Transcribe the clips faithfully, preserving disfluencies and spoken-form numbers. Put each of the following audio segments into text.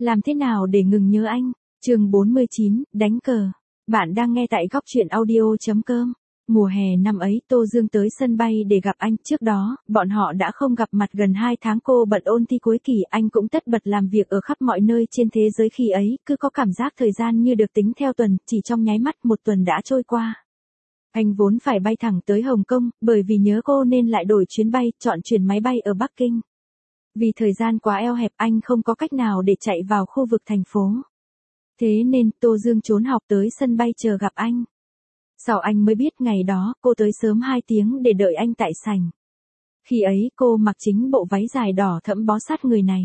Làm thế nào để ngừng nhớ anh? Chương bốn mươi chín, đánh cờ. Bạn đang nghe tại góc truyện audio.com. Mùa hè năm ấy Tô Dương tới sân bay để gặp anh. Trước đó, bọn họ đã không gặp mặt gần hai tháng. Cô bận ôn thi cuối kỳ, anh cũng tất bật làm việc ở khắp mọi nơi trên thế giới. Khi ấy, cứ có cảm giác thời gian như được tính theo tuần, chỉ trong nháy mắt một tuần đã trôi qua. Anh vốn phải bay thẳng tới Hồng Kông, bởi vì nhớ cô nên lại đổi chuyến bay, chọn chuyển máy bay ở Bắc Kinh. Vì thời gian quá eo hẹp anh không có cách nào để chạy vào khu vực thành phố. Thế nên Tô Dương trốn học tới sân bay chờ gặp anh. Sau anh mới biết ngày đó cô tới sớm hai tiếng để đợi anh tại sảnh. Khi ấy cô mặc chính bộ váy dài đỏ thẫm bó sát người này.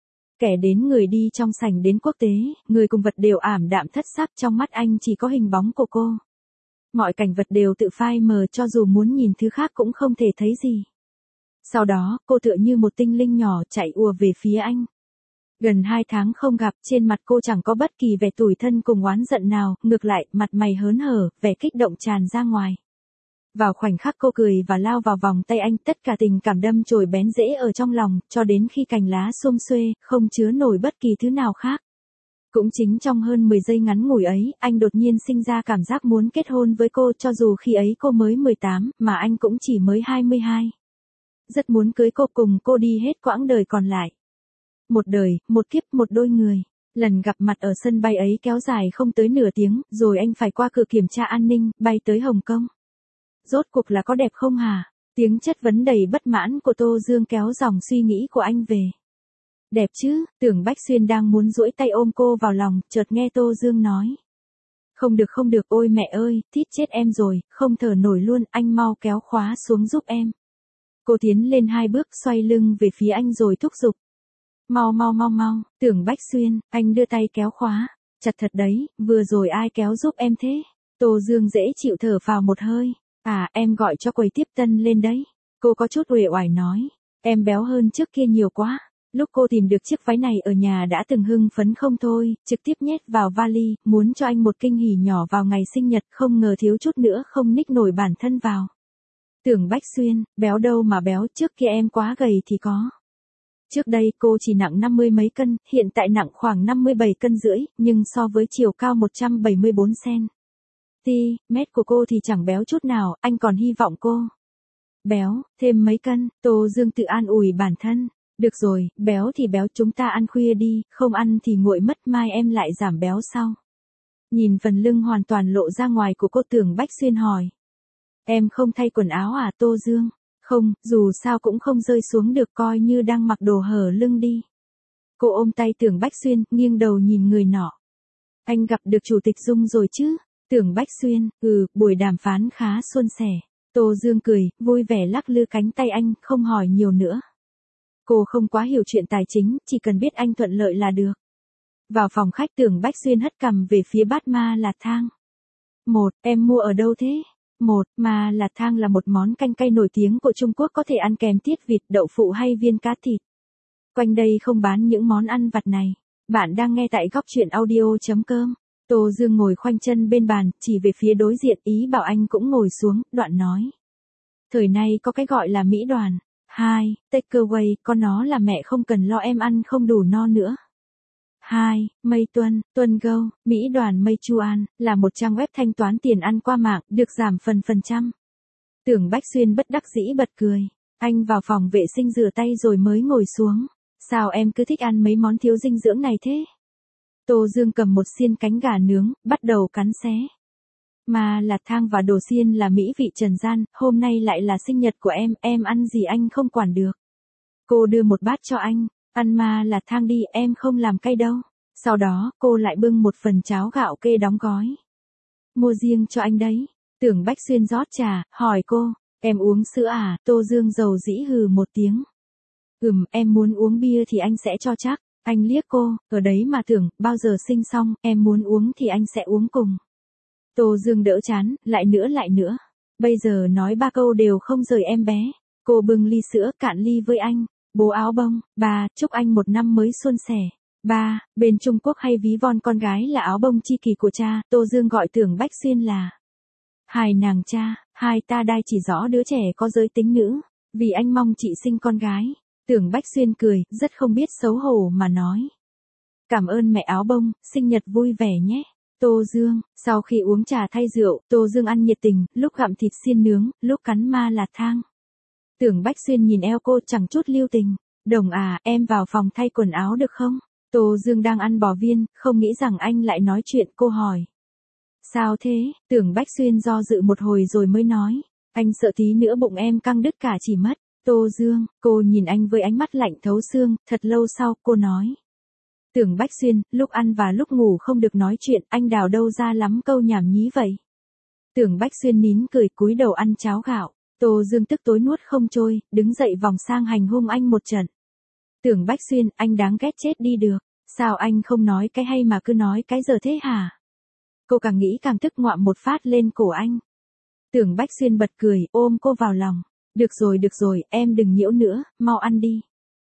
Kẻ đến người đi trong sảnh đến quốc tế, người cùng vật đều ảm đạm thất sắc, trong mắt anh chỉ có hình bóng của cô. Mọi cảnh vật đều tự phai mờ, cho dù muốn nhìn thứ khác cũng không thể thấy gì. Sau đó, cô tựa như một tinh linh nhỏ chạy ùa về phía anh. Gần hai tháng không gặp, trên mặt cô chẳng có bất kỳ vẻ tủi thân cùng oán giận nào, ngược lại, mặt mày hớn hở, vẻ kích động tràn ra ngoài. Vào khoảnh khắc cô cười và lao vào vòng tay anh, tất cả tình cảm đâm chồi bén rễ ở trong lòng, cho đến khi cành lá xum xuê, không chứa nổi bất kỳ thứ nào khác. Cũng chính trong hơn mười giây ngắn ngủi ấy, anh đột nhiên sinh ra cảm giác muốn kết hôn với cô, cho dù khi ấy cô mới mười tám, mà anh cũng chỉ mới hai mươi hai. Rất muốn cưới cô, cùng cô đi hết quãng đời còn lại. Một đời, một kiếp, một đôi người. Lần gặp mặt ở sân bay ấy kéo dài không tới nửa tiếng, rồi anh phải qua cửa kiểm tra an ninh, bay tới Hồng Kông. Rốt cuộc là có đẹp không hả? Tiếng chất vấn đầy bất mãn của Tô Dương kéo dòng suy nghĩ của anh về. Đẹp chứ? Tưởng Bách Xuyên đang muốn duỗi tay ôm cô vào lòng, chợt nghe Tô Dương nói. Không được không được, ôi mẹ ơi, thít chết em rồi, không thở nổi luôn, anh mau kéo khóa xuống giúp em. Cô tiến lên hai bước, xoay lưng về phía anh rồi thúc giục. Mau mau mau mau, Tưởng Bách Xuyên, anh đưa tay kéo khóa. Chặt thật đấy, vừa rồi ai kéo giúp em thế? Tô Dương dễ chịu thở phào một hơi. À, em gọi cho quầy tiếp tân lên đấy. Cô có chút uể oải nói. Em béo hơn trước kia nhiều quá. Lúc cô tìm được chiếc váy này ở nhà đã từng hưng phấn không thôi, trực tiếp nhét vào vali, muốn cho anh một kinh hỉ nhỏ vào ngày sinh nhật, không ngờ thiếu chút nữa không ních nổi bản thân vào. Tưởng Bách Xuyên, béo đâu mà béo, trước kia em quá gầy thì có. Trước đây cô chỉ nặng năm mươi mấy cân, hiện tại nặng khoảng năm mươi bảy cân rưỡi, nhưng so với chiều cao một trăm bảy mươi bốn xăng-ti-mét của cô thì chẳng béo chút nào, anh còn hy vọng cô béo, thêm mấy cân. Tô Dương tự an ủi bản thân. Được rồi, béo thì béo, chúng ta ăn khuya đi, không ăn thì nguội mất, mai em lại giảm béo sau. Nhìn phần lưng hoàn toàn lộ ra ngoài của cô, Tưởng Bách Xuyên hỏi. Em không thay quần áo à Tô Dương? Không, dù sao cũng không rơi xuống được, coi như đang mặc đồ hở lưng đi. Cô ôm tay Tưởng Bách Xuyên, nghiêng đầu nhìn người nọ. Anh gặp được Chủ tịch Dung rồi chứ? Tưởng Bách Xuyên, ừ, buổi đàm phán khá suôn sẻ. Tô Dương cười, vui vẻ lắc lư cánh tay anh, không hỏi nhiều nữa. Cô không quá hiểu chuyện tài chính, chỉ cần biết anh thuận lợi là được. Vào phòng khách, Tưởng Bách Xuyên hất cằm về phía bát ma lạt thang. Một, em mua ở đâu thế? Một, ma lạt thang là một món canh cay nổi tiếng của Trung Quốc, có thể ăn kèm tiết vịt, đậu phụ hay viên cá thịt. Quanh đây không bán những món ăn vặt này. Bạn đang nghe tại góc truyện audio.com. Tô Dương ngồi khoanh chân bên bàn, chỉ về phía đối diện, ý bảo anh cũng ngồi xuống, đoạn nói. Thời nay có cái gọi là Mỹ đoàn. Hai, takeaway, con nó là mẹ không cần lo em ăn không đủ no nữa. Hai, Mây Tuân, Tuân Go, Mỹ đoàn Mây Chuan, là một trang web thanh toán tiền ăn qua mạng, được giảm phần phần trăm. Tưởng Bách Xuyên bất đắc dĩ bật cười. Anh vào phòng vệ sinh rửa tay rồi mới ngồi xuống. Sao em cứ thích ăn mấy món thiếu dinh dưỡng này thế? Tô Dương cầm một xiên cánh gà nướng, bắt đầu cắn xé. Mà lạt thang và đồ xiên là mỹ vị trần gian, hôm nay lại là sinh nhật của em, em ăn gì anh không quản được. Cô đưa một bát cho anh, ăn mà lạt thang đi, em không làm cay đâu. Sau đó, cô lại bưng một phần cháo gạo kê đóng gói. Mua riêng cho anh đấy. Tưởng Bách Xuyên rót trà, hỏi cô, em uống sữa à? Tô Dương dầu dĩ hừ một tiếng. Ừm, em muốn uống bia thì anh sẽ cho chắc. Anh liếc cô, ở đấy mà Tưởng, bao giờ sinh xong, em muốn uống thì anh sẽ uống cùng. Tô Dương đỡ chán, lại nữa lại nữa. Bây giờ nói ba câu đều không rời em bé. Cô bưng ly sữa, cạn ly với anh. Bố áo bông, ba, chúc anh một năm mới suôn sẻ. Ba, bên Trung Quốc hay ví von con gái là áo bông chi kỳ của cha, Tô Dương gọi Tưởng Bách Xuyên là hai nàng cha, hai ta đai chỉ rõ đứa trẻ có giới tính nữ, vì anh mong chị sinh con gái. Tưởng Bách Xuyên cười, rất không biết xấu hổ mà nói. Cảm ơn mẹ áo bông, sinh nhật vui vẻ nhé. Tô Dương, sau khi uống trà thay rượu, Tô Dương ăn nhiệt tình, lúc gặm thịt xiên nướng, lúc cắn ma lạt thang. Tưởng Bách Xuyên nhìn eo cô chẳng chút lưu tình. Đồng à, em vào phòng thay quần áo được không? Tô Dương đang ăn bò viên, không nghĩ rằng anh lại nói chuyện, cô hỏi. Sao thế? Tưởng Bách Xuyên do dự một hồi rồi mới nói. Anh sợ tí nữa bụng em căng đứt cả chỉ mất. Tô Dương, cô nhìn anh với ánh mắt lạnh thấu xương, thật lâu sau, cô nói. Tưởng Bách Xuyên, lúc ăn và lúc ngủ không được nói chuyện, anh đào đâu ra lắm câu nhảm nhí vậy. Tưởng Bách Xuyên nín cười cúi đầu ăn cháo gạo. Tô Dương tức tối nuốt không trôi, đứng dậy vòng sang hành hung anh một trận. Tưởng Bách Xuyên, anh đáng ghét chết đi được. Sao anh không nói cái hay mà cứ nói cái giờ thế hả? Cô càng nghĩ càng tức, ngoạm một phát lên cổ anh. Tưởng Bách Xuyên bật cười, ôm cô vào lòng. Được rồi được rồi, em đừng nhiễu nữa, mau ăn đi.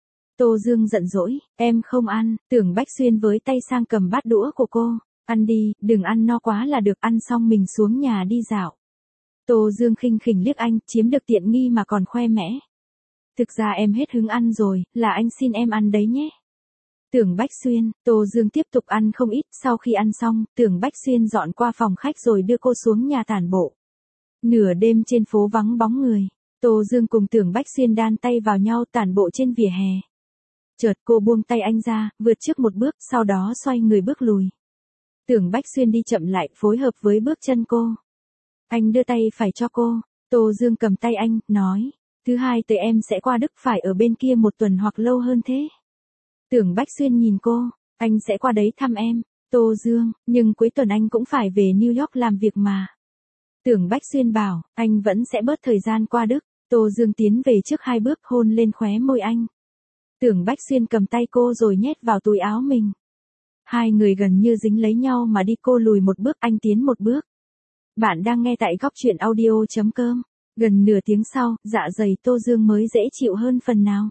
Tô Dương giận dỗi, em không ăn. Tưởng Bách Xuyên với tay sang cầm bát đũa của cô. Ăn đi, đừng ăn no quá là được, ăn xong mình xuống nhà đi dạo. Tô Dương khinh khỉnh liếc anh, chiếm được tiện nghi mà còn khoe mẽ. Thực ra em hết hứng ăn rồi, là anh xin em ăn đấy nhé. Tưởng Bách Xuyên, Tô Dương tiếp tục ăn không ít, sau khi ăn xong, Tưởng Bách Xuyên dọn qua phòng khách rồi đưa cô xuống nhà tản bộ. Nửa đêm trên phố vắng bóng người, Tô Dương cùng Tưởng Bách Xuyên đan tay vào nhau tản bộ trên vỉa hè. Chợt cô buông tay anh ra, vượt trước một bước, sau đó xoay người bước lùi. Tưởng Bách Xuyên đi chậm lại, phối hợp với bước chân cô. Anh đưa tay phải cho cô, Tô Dương cầm tay anh, nói. Thứ hai tới em sẽ qua Đức, phải ở bên kia một tuần hoặc lâu hơn thế. Tưởng Bách Xuyên nhìn cô, anh sẽ qua đấy thăm em. Tô Dương, nhưng cuối tuần anh cũng phải về New York làm việc mà. Tưởng Bách Xuyên bảo, anh vẫn sẽ bớt thời gian qua Đức. Tô Dương tiến về trước hai bước, hôn lên khóe môi anh. Tưởng Bách Xuyên cầm tay cô rồi nhét vào túi áo mình. Hai người gần như dính lấy nhau mà đi, cô lùi một bước, anh tiến một bước. Bạn đang nghe tại góc truyện audio chấm com. Gần nửa tiếng sau, dạ dày Tô Dương mới dễ chịu hơn phần nào.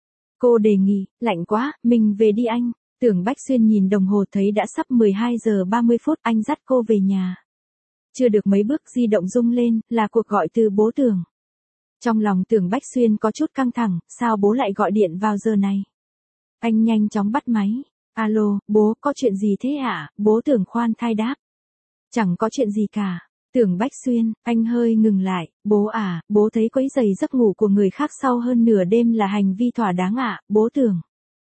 Cô đề nghị, lạnh quá, mình về đi anh. Tưởng Bách Xuyên nhìn đồng hồ thấy đã sắp mười hai giờ ba mươi phút, anh dắt cô về nhà. Chưa được mấy bước di động rung lên, là cuộc gọi từ bố Tưởng. Trong lòng Tưởng Bách Xuyên có chút căng thẳng, sao bố lại gọi điện vào giờ này? Anh nhanh chóng bắt máy. Alo, bố, có chuyện gì thế hả? Bố Tưởng khoan thai đáp. Chẳng có chuyện gì cả. Tưởng Bách Xuyên, anh hơi ngừng lại. Bố à, bố thấy quấy rầy giấc ngủ của người khác sau hơn nửa đêm là hành vi thỏa đáng ạ, bố Tưởng.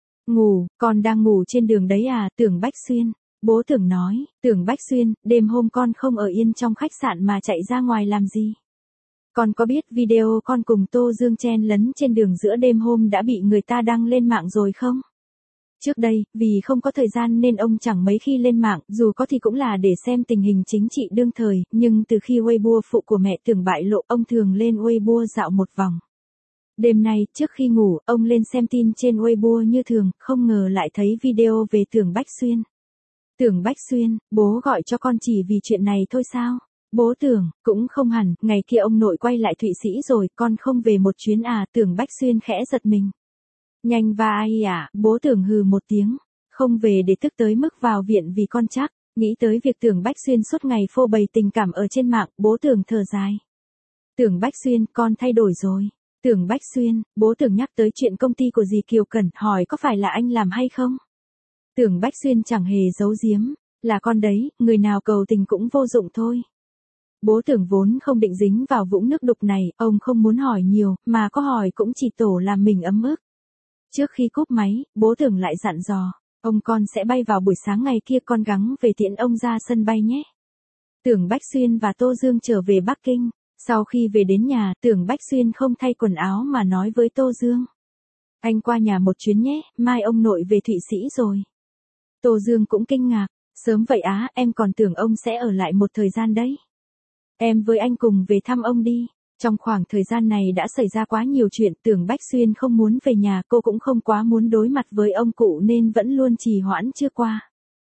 Ngủ, con đang ngủ trên đường đấy à? Tưởng Bách Xuyên. Bố Tưởng nói, Tưởng Bách Xuyên, đêm hôm con không ở yên trong khách sạn mà chạy ra ngoài làm gì? Con có biết video con cùng Tô Dương chen lấn trên đường giữa đêm hôm đã bị người ta đăng lên mạng rồi không? Trước đây, vì không có thời gian nên ông chẳng mấy khi lên mạng, dù có thì cũng là để xem tình hình chính trị đương thời, nhưng từ khi Weibo phụ của mẹ Tưởng bại lộ, ông thường lên Weibo dạo một vòng. Đêm nay, trước khi ngủ, ông lên xem tin trên Weibo như thường, không ngờ lại thấy video về Tưởng Bách Xuyên. Tưởng Bách Xuyên, bố gọi cho con chỉ vì chuyện này thôi sao? Bố Tưởng, cũng không hẳn, ngày kia ông nội quay lại Thụy Sĩ rồi, con không về một chuyến à? Tưởng Bách Xuyên khẽ giật mình. Nhanh và ai à? Bố Tưởng hừ một tiếng. Không về để tức tới mức vào viện vì con chắc. Nghĩ tới việc Tưởng Bách Xuyên suốt ngày phô bày tình cảm ở trên mạng, bố Tưởng thở dài. Tưởng Bách Xuyên, con thay đổi rồi. Tưởng Bách Xuyên, bố Tưởng nhắc tới chuyện công ty của dì Kiều Cẩn, hỏi có phải là anh làm hay không? Tưởng Bách Xuyên chẳng hề giấu giếm. Là con đấy, người nào cầu tình cũng vô dụng thôi. Bố Tưởng vốn không định dính vào vũng nước đục này, ông không muốn hỏi nhiều, mà có hỏi cũng chỉ tổ làm mình ấm ức. Trước khi cúp máy, bố Tưởng lại dặn dò, ông con sẽ bay vào buổi sáng ngày kia, con gắng về tiễn ông ra sân bay nhé. Tưởng Bách Xuyên và Tô Dương trở về Bắc Kinh. Sau khi về đến nhà, Tưởng Bách Xuyên không thay quần áo mà nói với Tô Dương. Anh qua nhà một chuyến nhé, mai ông nội về Thụy Sĩ rồi. Tô Dương cũng kinh ngạc, sớm vậy á, em còn tưởng ông sẽ ở lại một thời gian đấy. Em với anh cùng về thăm ông đi. Trong khoảng thời gian này đã xảy ra quá nhiều chuyện, Tưởng Bách Xuyên không muốn về nhà, cô cũng không quá muốn đối mặt với ông cụ nên vẫn luôn trì hoãn chưa qua.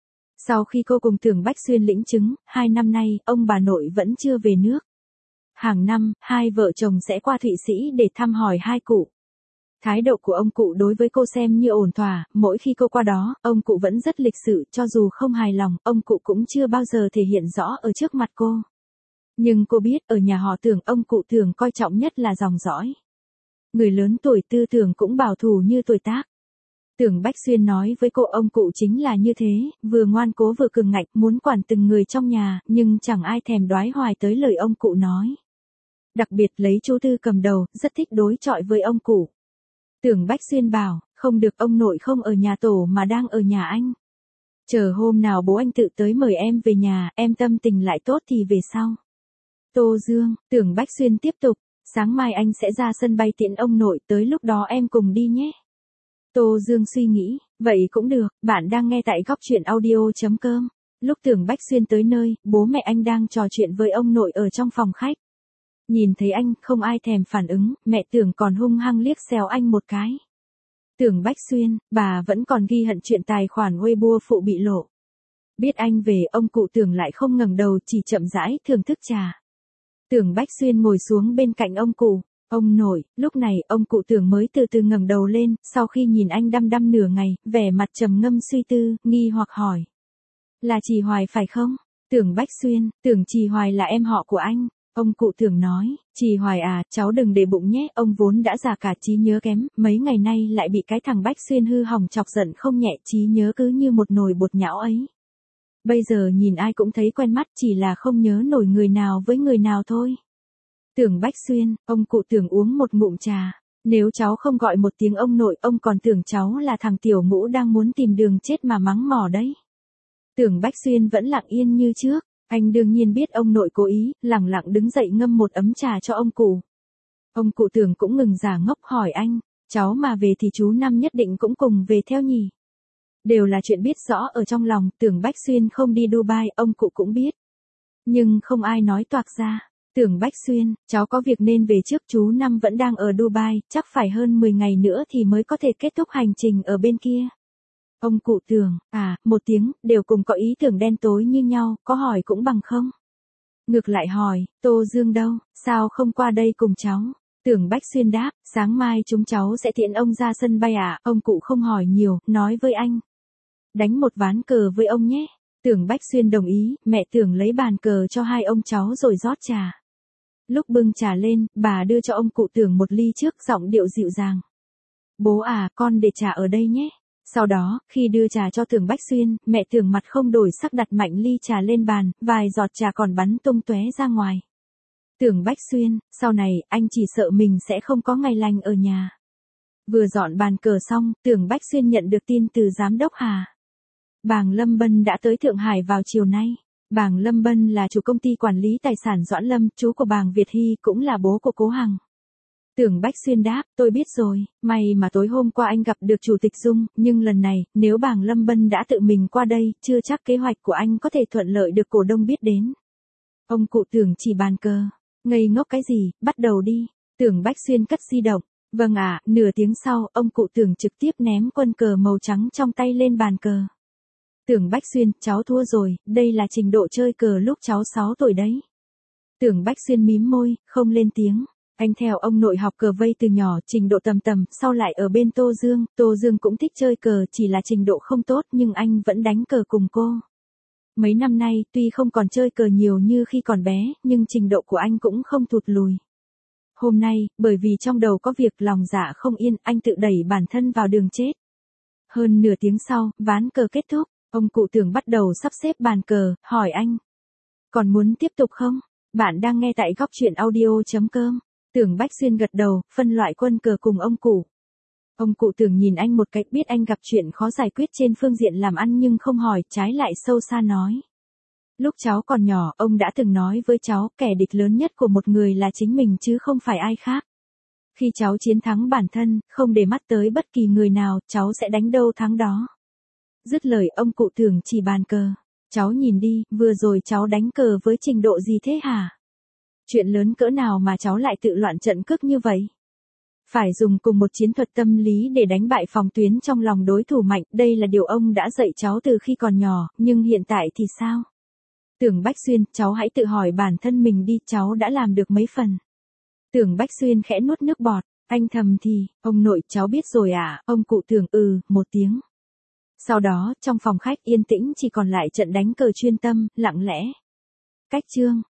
Sau khi cô cùng Tưởng Bách Xuyên lĩnh chứng, hai năm nay, ông bà nội vẫn chưa về nước. Hàng năm, hai vợ chồng sẽ qua Thụy Sĩ để thăm hỏi hai cụ. Thái độ của ông cụ đối với cô xem như ổn thỏa, mỗi khi cô qua đó, ông cụ vẫn rất lịch sự, cho dù không hài lòng, ông cụ cũng chưa bao giờ thể hiện rõ ở trước mặt cô. Nhưng cô biết, ở nhà họ Tưởng, ông cụ thường coi trọng nhất là dòng dõi. Người lớn tuổi tư tưởng cũng bảo thủ như tuổi tác. Tưởng Bách Xuyên nói với cô ông cụ chính là như thế, vừa ngoan cố vừa cường ngạnh, muốn quản từng người trong nhà, nhưng chẳng ai thèm đoái hoài tới lời ông cụ nói. Đặc biệt lấy chú Tư cầm đầu, rất thích đối chọi với ông cụ. Tưởng Bách Xuyên bảo, không được, ông nội không ở nhà tổ mà đang ở nhà anh. Chờ hôm nào bố anh tự tới mời em về nhà, em tâm tình lại tốt thì về sau. Tô Dương, Tưởng Bách Xuyên tiếp tục, sáng mai anh sẽ ra sân bay tiễn ông nội, tới lúc đó em cùng đi nhé. Tô Dương suy nghĩ, vậy cũng được, bạn đang nghe tại góc truyện audio.com. Lúc Tưởng Bách Xuyên tới nơi, bố mẹ anh đang trò chuyện với ông nội ở trong phòng khách. Nhìn thấy anh, không ai thèm phản ứng, mẹ Tưởng còn hung hăng liếc xéo anh một cái. Tưởng Bách Xuyên, bà vẫn còn ghi hận chuyện tài khoản Weibo phụ bị lộ. Biết anh về, ông cụ Tưởng lại không ngẩng đầu, chỉ chậm rãi thưởng thức trà. Tưởng Bách Xuyên ngồi xuống bên cạnh ông cụ. Ông nội, lúc này ông cụ Tưởng mới từ từ ngẩng đầu lên, sau khi nhìn anh đăm đăm nửa ngày, vẻ mặt trầm ngâm suy tư, nghi hoặc hỏi. Là Trì Hoài phải không? Tưởng Bách Xuyên, Tưởng Trì Hoài là em họ của anh. Ông cụ Tưởng nói, Trì Hoài à, cháu đừng để bụng nhé, ông vốn đã già cả trí nhớ kém, mấy ngày nay lại bị cái thằng Bách Xuyên hư hỏng chọc giận không nhẹ, trí nhớ cứ như một nồi bột nhão ấy. Bây giờ nhìn ai cũng thấy quen mắt, chỉ là không nhớ nổi người nào với người nào thôi. Tưởng Bách Xuyên, ông cụ Tưởng uống một ngụm trà. Nếu cháu không gọi một tiếng ông nội, ông còn tưởng cháu là thằng tiểu ngũ đang muốn tìm đường chết mà mắng mỏ đấy. Tưởng Bách Xuyên vẫn lặng yên như trước. Anh đương nhiên biết ông nội cố ý, lẳng lặng đứng dậy ngâm một ấm trà cho ông cụ. Ông cụ Tưởng cũng ngừng giả ngốc hỏi anh, cháu mà về thì chú Năm nhất định cũng cùng về theo nhỉ? Đều là chuyện biết rõ ở trong lòng, Tưởng Bách Xuyên không đi Dubai, ông cụ cũng biết. Nhưng không ai nói toạc ra. Tưởng Bách Xuyên, cháu có việc nên về trước, chú Năm vẫn đang ở Dubai, chắc phải hơn mười ngày nữa thì mới có thể kết thúc hành trình ở bên kia. Ông cụ Tưởng, à, một tiếng, đều cùng có ý tưởng đen tối như nhau, có hỏi cũng bằng không. Ngược lại hỏi, Tô Dương đâu, sao không qua đây cùng cháu? Tưởng Bách Xuyên đáp, sáng mai chúng cháu sẽ tiễn ông ra sân bay à, ông cụ không hỏi nhiều, nói với anh. Đánh một ván cờ với ông nhé. Tưởng Bách Xuyên đồng ý, mẹ Tưởng lấy bàn cờ cho hai ông cháu rồi rót trà. Lúc bưng trà lên, bà đưa cho ông cụ Tưởng một ly trước, giọng điệu dịu dàng. Bố à, con để trà ở đây nhé. Sau đó, khi đưa trà cho Tưởng Bách Xuyên, mẹ Tưởng mặt không đổi sắc đặt mạnh ly trà lên bàn, vài giọt trà còn bắn tung tóe ra ngoài. Tưởng Bách Xuyên, sau này, anh chỉ sợ mình sẽ không có ngày lành ở nhà. Vừa dọn bàn cờ xong, Tưởng Bách Xuyên nhận được tin từ Giám đốc Hà. Bàng Lâm Bân đã tới Thượng Hải vào chiều nay. Bàng Lâm Bân là chủ công ty quản lý tài sản Doãn Lâm, chú của Bàng Việt Hy, cũng là bố của Cố Hằng. Tưởng Bách Xuyên đáp, tôi biết rồi, may mà tối hôm qua anh gặp được Chủ tịch Dung, nhưng lần này, nếu Bàng Lâm Bân đã tự mình qua đây, chưa chắc kế hoạch của anh có thể thuận lợi được cổ đông biết đến. Ông cụ Tưởng chỉ bàn cờ, ngây ngốc cái gì, bắt đầu đi. Tưởng Bách Xuyên cất di động, vâng ạ, à, nửa tiếng sau, ông cụ Tưởng trực tiếp ném quân cờ màu trắng trong tay lên bàn cờ. Tưởng Bách Xuyên, cháu thua rồi, đây là trình độ chơi cờ lúc cháu sáu tuổi đấy. Tưởng Bách Xuyên mím môi, không lên tiếng. Anh theo ông nội học cờ vây từ nhỏ, trình độ tầm tầm, sau lại ở bên Tô Dương, Tô Dương cũng thích chơi cờ, chỉ là trình độ không tốt nhưng anh vẫn đánh cờ cùng cô. Mấy năm nay, tuy không còn chơi cờ nhiều như khi còn bé, nhưng trình độ của anh cũng không thụt lùi. Hôm nay, bởi vì trong đầu có việc lòng dạ không yên, anh tự đẩy bản thân vào đường chết. Hơn nửa tiếng sau, ván cờ kết thúc, ông cụ Tưởng bắt đầu sắp xếp bàn cờ, hỏi anh. Còn muốn tiếp tục không? Bạn đang nghe tại góc truyện audio.com. Tưởng Bách Xuyên gật đầu, phân loại quân cờ cùng ông cụ. Ông cụ Tưởng nhìn anh một cách, biết anh gặp chuyện khó giải quyết trên phương diện làm ăn nhưng không hỏi, trái lại sâu xa nói. Lúc cháu còn nhỏ, ông đã từng nói với cháu, kẻ địch lớn nhất của một người là chính mình chứ không phải ai khác. Khi cháu chiến thắng bản thân, không để mắt tới bất kỳ người nào, cháu sẽ đánh đâu thắng đó. Dứt lời, ông cụ Tưởng chỉ bàn cờ. Cháu nhìn đi, vừa rồi cháu đánh cờ với trình độ gì thế hả? Chuyện lớn cỡ nào mà cháu lại tự loạn trận cước như vậy? Phải dùng cùng một chiến thuật tâm lý để đánh bại phòng tuyến trong lòng đối thủ mạnh, đây là điều ông đã dạy cháu từ khi còn nhỏ, nhưng hiện tại thì sao? Tưởng Bách Xuyên, cháu hãy tự hỏi bản thân mình đi, cháu đã làm được mấy phần? Tưởng Bách Xuyên khẽ nuốt nước bọt, anh thầm thì, ông nội, cháu biết rồi à, ông cụ Tưởng ừ, một tiếng. Sau đó, trong phòng khách yên tĩnh chỉ còn lại trận đánh cờ chuyên tâm, lặng lẽ. Cách chương.